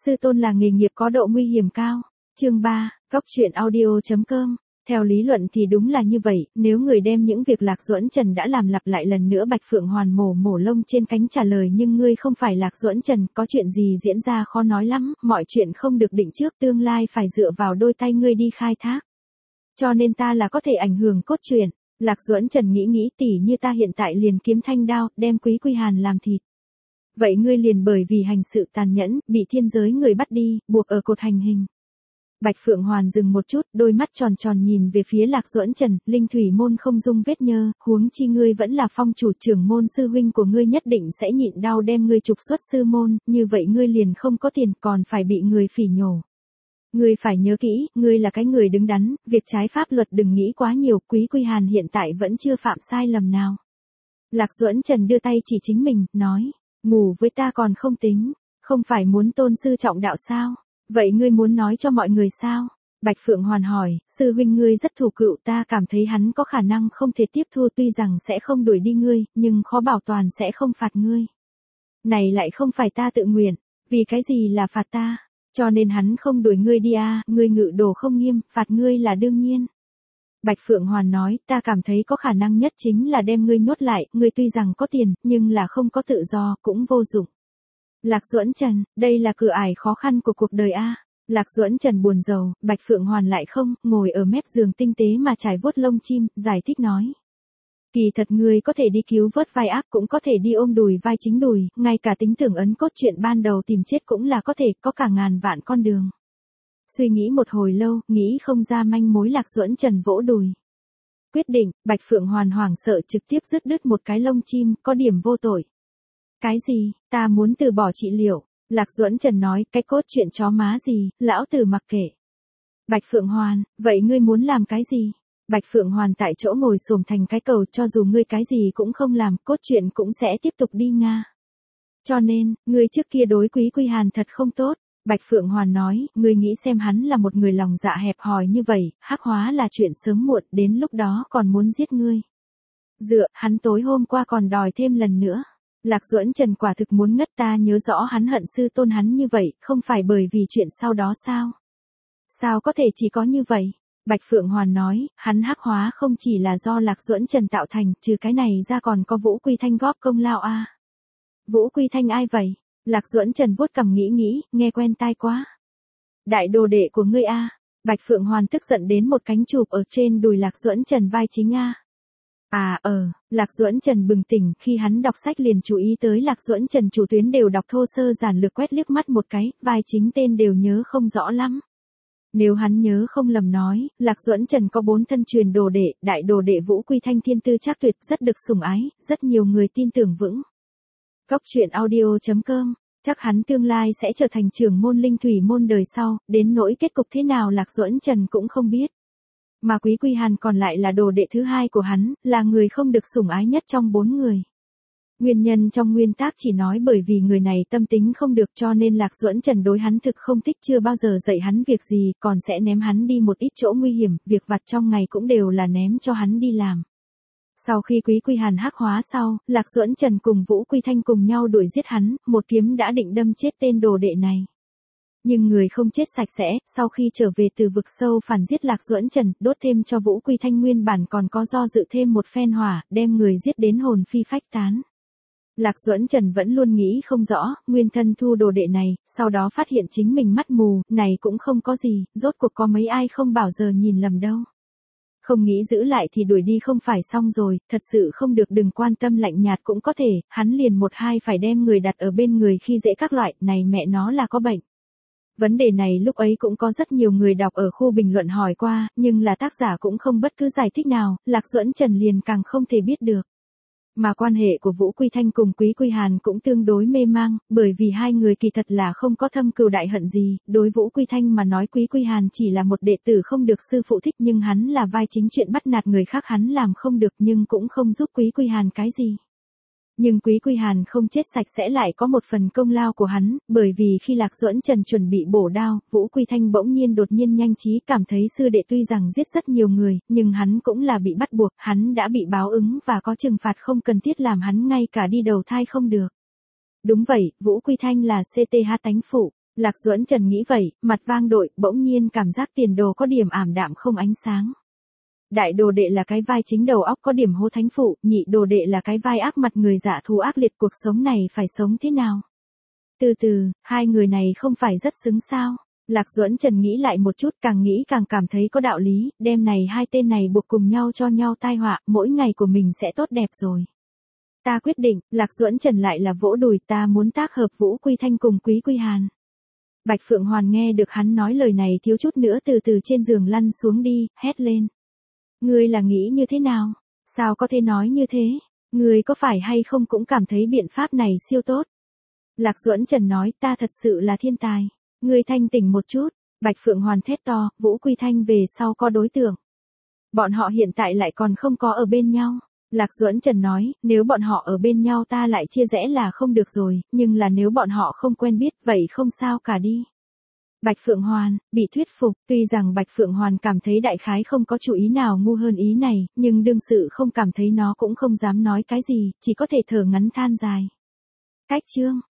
Sư tôn là nghề nghiệp có độ nguy hiểm cao. Chương 3, Cóc truyện audio.com. Theo lý luận thì đúng là như vậy, nếu người đem những việc Lạc Duẫn Trần đã làm lặp lại lần nữa, Bạch Phượng Hoàn mổ lông trên cánh trả lời, nhưng ngươi không phải Lạc Duẫn Trần, có chuyện gì diễn ra khó nói lắm, mọi chuyện không được định trước, tương lai phải dựa vào đôi tay ngươi đi khai thác. Cho nên ta là có thể ảnh hưởng cốt truyện. Lạc Duẫn Trần nghĩ tỉ như ta hiện tại liền kiếm thanh đao, đem Quý Quy Hàn làm thịt. Vậy ngươi liền bởi vì hành sự tàn nhẫn, bị thiên giới người bắt đi, buộc ở cột hành hình. Bạch Phượng Hoàn dừng một chút, đôi mắt tròn tròn nhìn về phía Lạc Duẫn Trần, linh thủy môn không dung vết nhơ, huống chi ngươi vẫn là phong chủ trưởng môn, sư huynh của ngươi nhất định sẽ nhịn đau đem ngươi trục xuất sư môn, như vậy ngươi liền không có tiền, còn phải bị người phỉ nhổ. Ngươi phải nhớ kỹ, ngươi là cái người đứng đắn, việc trái pháp luật đừng nghĩ quá nhiều, Quý Quy Hàn hiện tại vẫn chưa phạm sai lầm nào. Lạc Duẫn Trần đưa tay chỉ chính mình, nói, ngủ với ta còn không tính, không phải muốn tôn sư trọng đạo sao? Vậy ngươi muốn nói cho mọi người sao? Bạch Phượng Hoàn hỏi, sư huynh ngươi rất thủ cựu, ta cảm thấy hắn có khả năng không thể tiếp thu, tuy rằng sẽ không đuổi đi ngươi, nhưng khó bảo toàn sẽ không phạt ngươi. Này lại không phải ta tự nguyện, vì cái gì là phạt ta? Cho nên hắn không đuổi ngươi đi à, ngươi ngự đồ không nghiêm, phạt ngươi là đương nhiên. Bạch Phượng Hoàn nói, ta cảm thấy có khả năng nhất chính là đem ngươi nhốt lại, ngươi tuy rằng có tiền, nhưng là không có tự do, cũng vô dụng. Lạc Duẫn Trần, đây là cửa ải khó khăn của cuộc đời a. Lạc Duẫn Trần buồn rầu, Bạch Phượng Hoàn lại không, ngồi ở mép giường tinh tế mà trải vuốt lông chim, giải thích nói. Kỳ thật ngươi có thể đi cứu vớt vai ác, cũng có thể đi ôm đùi vai chính đùi, ngay cả tính tưởng ấn cốt truyện ban đầu tìm chết cũng là có thể, có cả ngàn vạn con đường. Suy nghĩ một hồi lâu, nghĩ không ra manh mối, Lạc Duẫn Trần vỗ đùi. Quyết định, Bạch Phượng Hoàn hoảng sợ trực tiếp dứt đứt một cái lông chim, có điểm vô tội. Cái gì, ta muốn từ bỏ trị liệu. Lạc Duẫn Trần nói, cái cốt truyện chó má gì, lão tử mặc kệ. Bạch Phượng Hoàn, vậy ngươi muốn làm cái gì? Bạch Phượng Hoàn tại chỗ ngồi xổm thành cái cầu, cho dù ngươi cái gì cũng không làm, cốt truyện cũng sẽ tiếp tục đi Nga. Cho nên, ngươi trước kia đối Quý Quy Hàn thật không tốt. Bạch Phượng Hoàn nói, ngươi nghĩ xem hắn là một người lòng dạ hẹp hòi như vậy, hắc hóa là chuyện sớm muộn, đến lúc đó còn muốn giết ngươi. Hắn tối hôm qua còn đòi thêm lần nữa. Lạc Duẫn Trần quả thực muốn ngất, ta nhớ rõ hắn hận sư tôn hắn như vậy, không phải bởi vì chuyện sau đó sao? Sao có thể chỉ có như vậy? Bạch Phượng Hoàn nói, hắn hắc hóa không chỉ là do Lạc Duẫn Trần tạo thành, trừ cái này ra còn có Vũ Quy Thanh góp công lao a. Vũ Quy Thanh ai vậy? Lạc Duẫn Trần vuốt cằm nghĩ, nghe quen tai quá. Đại đồ đệ của ngươi a. Bạch Phượng Hoàn tức giận đến một cánh chụp ở trên đùi Lạc Duẫn Trần vai chính a. Lạc Duẫn Trần bừng tỉnh, khi hắn đọc sách liền chú ý tới Lạc Duẫn Trần chủ tuyến đều đọc thô sơ giản lược, quét liếc mắt một cái, vai chính tên đều nhớ không rõ lắm. Nếu hắn nhớ không lầm nói, Lạc Duẫn Trần có 4 thân truyền đồ đệ, đại đồ đệ Vũ Quy Thanh thiên tư trác tuyệt, rất được sủng ái, rất nhiều người tin tưởng vững. Cóc truyện audio.com, chắc hắn tương lai sẽ trở thành trưởng môn linh thủy môn đời sau, đến nỗi kết cục thế nào Lạc Duẫn Trần cũng không biết. Mà Quý Quy Hàn còn lại là đồ đệ thứ hai của hắn, là người không được sủng ái nhất trong 4 người. Nguyên nhân trong nguyên tác chỉ nói bởi vì người này tâm tính không được, cho nên Lạc Duẫn Trần đối hắn thực không thích, chưa bao giờ dạy hắn việc gì, còn sẽ ném hắn đi một ít chỗ nguy hiểm, việc vặt trong ngày cũng đều là ném cho hắn đi làm. Sau khi Quý Quy Hàn hắc hóa sau, Lạc Duẫn Trần cùng Vũ Quy Thanh cùng nhau đuổi giết hắn, một kiếm đã định đâm chết tên đồ đệ này. Nhưng người không chết sạch sẽ, sau khi trở về từ vực sâu phản giết Lạc Duẫn Trần, đốt thêm cho Vũ Quy Thanh nguyên bản còn có do dự thêm một phen hỏa, đem người giết đến hồn phi phách tán. Lạc Duẫn Trần vẫn luôn nghĩ không rõ, nguyên thân thu đồ đệ này, sau đó phát hiện chính mình mắt mù, này cũng không có gì, rốt cuộc có mấy ai không bảo giờ nhìn lầm đâu. Không nghĩ giữ lại thì đuổi đi không phải xong rồi, thật sự không được đừng quan tâm, lạnh nhạt cũng có thể, hắn liền một hai phải đem người đặt ở bên người khi dễ các loại, này mẹ nó là có bệnh. Vấn đề này lúc ấy cũng có rất nhiều người đọc ở khu bình luận hỏi qua, nhưng là tác giả cũng không bất cứ giải thích nào, Lạc Duẫn Trần liền càng không thể biết được. Mà quan hệ của Vũ Quy Thanh cùng Quý Quy Hàn cũng tương đối mê mang, bởi vì hai người kỳ thật là không có thâm cừu đại hận gì, đối Vũ Quy Thanh mà nói Quý Quy Hàn chỉ là một đệ tử không được sư phụ thích, nhưng hắn là vai chính, chuyện bắt nạt người khác hắn làm không được, nhưng cũng không giúp Quý Quy Hàn cái gì. Nhưng Quý Quy Hàn không chết sạch sẽ lại có một phần công lao của hắn, bởi vì khi Lạc Duẫn Trần chuẩn bị bổ đao, Vũ Quy Thanh bỗng nhiên đột nhiên nhanh trí, cảm thấy sư đệ tuy rằng giết rất nhiều người, nhưng hắn cũng là bị bắt buộc, hắn đã bị báo ứng và có trừng phạt không cần thiết làm hắn ngay cả đi đầu thai không được. Đúng vậy, Vũ Quy Thanh là CTH tánh phụ. Lạc Duẫn Trần nghĩ vậy, mặt vang đội, bỗng nhiên cảm giác tiền đồ có điểm ảm đạm không ánh sáng. Đại đồ đệ là cái vai chính đầu óc có điểm hô thánh phụ, nhị đồ đệ là cái vai ác mặt người dạ thù ác liệt, cuộc sống này phải sống thế nào? Từ từ, hai người này không phải rất xứng sao? Lạc Duẫn Trần nghĩ lại một chút, càng nghĩ càng cảm thấy có đạo lý, đêm này hai tên này buộc cùng nhau cho nhau tai họa, mỗi ngày của mình sẽ tốt đẹp rồi. Ta quyết định, Lạc Duẫn Trần lại là vỗ đùi, ta muốn tác hợp Vũ Quy Thanh cùng Quý Quy Hàn. Bạch Phượng Hoàn nghe được hắn nói lời này thiếu chút nữa từ từ trên giường lăn xuống đi, hét lên. Ngươi là nghĩ như thế nào? Sao có thể nói như thế? Ngươi có phải hay không cũng cảm thấy biện pháp này siêu tốt? Lạc Duẫn Trần nói, ta thật sự là thiên tài. Ngươi thanh tỉnh một chút. Bạch Phượng Hoàn thét to, Vũ Quy Thanh về sau có đối tượng. Bọn họ hiện tại lại còn không có ở bên nhau. Lạc Duẫn Trần nói, nếu bọn họ ở bên nhau ta lại chia rẽ là không được rồi, nhưng là nếu bọn họ không quen biết, vậy không sao cả đi. Bạch Phượng Hoàn, bị thuyết phục, tuy rằng Bạch Phượng Hoàn cảm thấy đại khái không có chủ ý nào ngu hơn ý này, nhưng đương sự không cảm thấy nó cũng không dám nói cái gì, chỉ có thể thở ngắn than dài. Cách chương